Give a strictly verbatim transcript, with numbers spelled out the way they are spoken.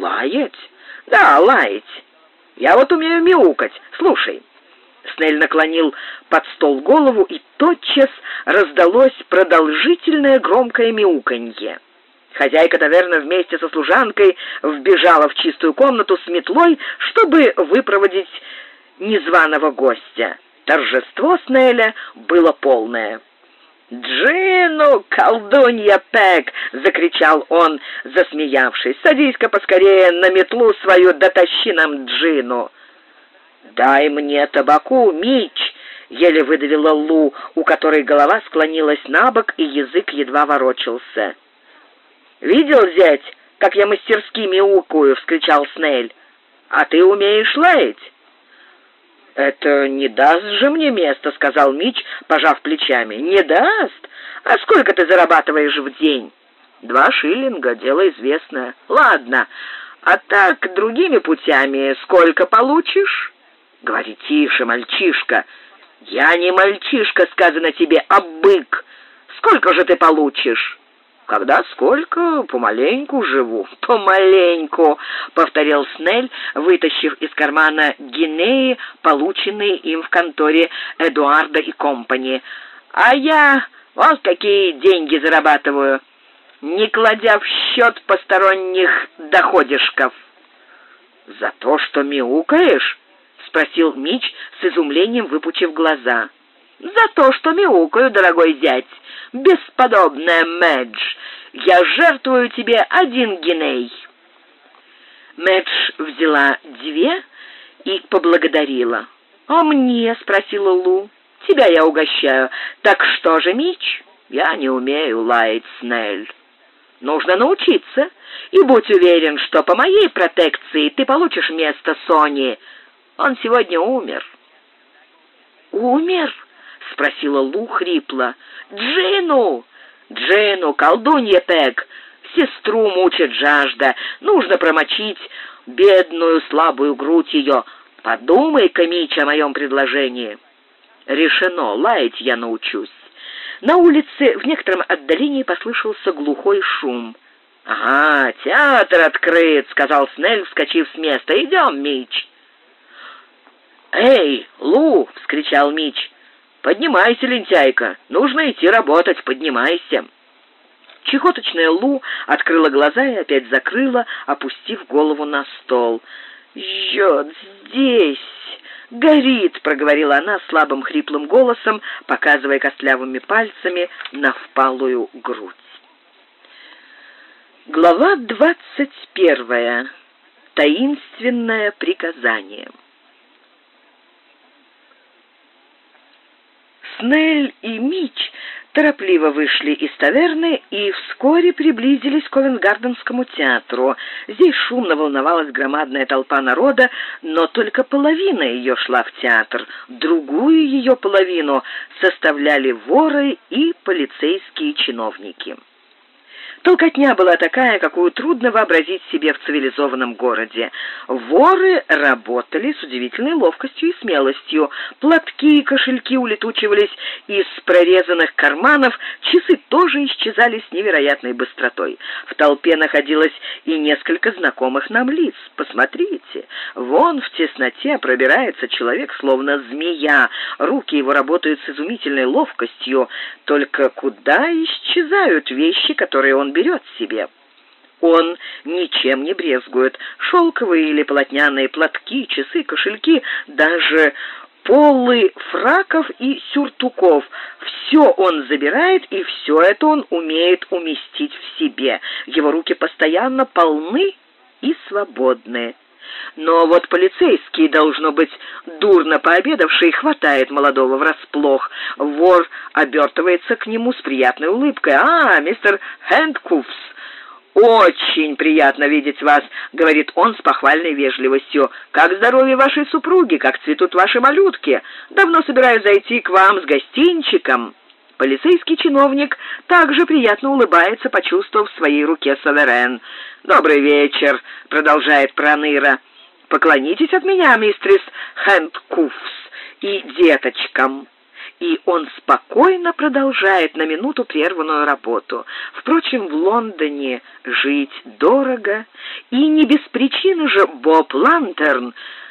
Лаять? Да, лаять. Я вот умею мяукать. Слушай». Снель наклонил под стол голову, и тотчас раздалось продолжительное громкое мяуканье. Хозяйка таверны вместе со служанкой вбежала в чистую комнату с метлой, чтобы выпроводить незваного гостя. Торжество Снеля было полное. «Джину, колдунья Пэг!» — закричал он, засмеявшись. «Садись-ка поскорее на метлу свою, дотащи нам Джину!» «Дай мне табаку, Мич!» — еле выдавила Лу, у которой голова склонилась на бок и язык едва ворочался. «Видел, зять, как я мастерски мяукаю?» — вскричал Снель. «А ты умеешь лаять?» «Это не даст же мне место», — сказал Мич, пожав плечами. «Не даст? А сколько ты зарабатываешь в день?» «Два шиллинга, дело известное». «Ладно, а так другими путями сколько получишь?» «Говори тише, мальчишка». «Я не мальчишка, сказано тебе, а бык. Сколько же ты получишь?» «Когда сколько? Помаленьку живу». «Помаленьку», — повторил Снель, вытащив из кармана гинеи, полученные им в конторе Эдуарда и компани. «А я вот какие деньги зарабатываю, не кладя в счет посторонних доходишков». «За то, что мяукаешь?» — спросил Мич с изумлением, выпучив глаза. «За то, что мяукаю, дорогой зять, бесподобная Мэдж. Я жертвую тебе один гиней». Мэдж взяла две и поблагодарила. «А мне?» — спросила Лу. «Тебя я угощаю. Так что же, Мич?» «Я не умею лаять, Снель». «Нужно научиться. И будь уверен, что по моей протекции ты получишь место Сони. Он сегодня умер». «Умер?» — спросила Лу хрипло. «Джину! Джину, колдунья Пэг! Сестру мучит жажда. Нужно промочить бедную слабую грудь ее. Подумай-ка, Мич, о моем предложении». «Решено, лаять я научусь». На улице в некотором отдалении послышался глухой шум. «Ага, театр открыт», — сказал Снель, вскочив с места. «Идем, Мич». «Эй, Лу!» — вскричал Мич. «Поднимайся, лентяйка! Нужно идти работать, поднимайся!» Чехоточная Лу открыла глаза и опять закрыла, опустив голову на стол. «Жжет здесь! Горит!» — проговорила она слабым хриплым голосом, показывая костлявыми пальцами на впалую грудь. Глава двадцать первая. Таинственное приказание. Снель и Мич торопливо вышли из таверны и вскоре приблизились к Ковент-Гарденскому театру. Здесь шумно волновалась громадная толпа народа, но только половина ее шла в театр. Другую ее половину составляли воры и полицейские чиновники. Толкотня была такая, какую трудно вообразить себе в цивилизованном городе. Воры работали с удивительной ловкостью и смелостью. Платки и кошельки улетучивались из прорезанных карманов, часы тоже исчезали с невероятной быстротой. В толпе находилось и несколько знакомых нам лиц. Посмотрите, вон в тесноте пробирается человек, словно змея. Руки его работают с изумительной ловкостью. Только куда исчезают вещи, которые он берет себе? Он ничем не брезгует. Шелковые или полотняные платки, часы, кошельки, даже полы фраков и сюртуков. Все он забирает, и все это он умеет уместить в себе. Его руки постоянно полны и свободны. Но вот полицейский, должно быть, дурно пообедавший, хватает молодого врасплох. Вор обертывается к нему с приятной улыбкой. «А, мистер Хэндкуфс, очень приятно видеть вас», — говорит он с похвальной вежливостью. «Как здоровье вашей супруги, как цветут ваши малютки? Давно собираюсь зайти к вам с гостинчиком». Полицейский чиновник также приятно улыбается, почувствовав в своей руке суверен. «Добрый вечер», — продолжает проныра. «Поклонитесь от меня, мистерис Хэндкуфс, и деточкам. и он спокойно продолжает на минуту прерванную работу. Впрочем, в Лондоне жить дорого, и не без причины же Боб Лантерн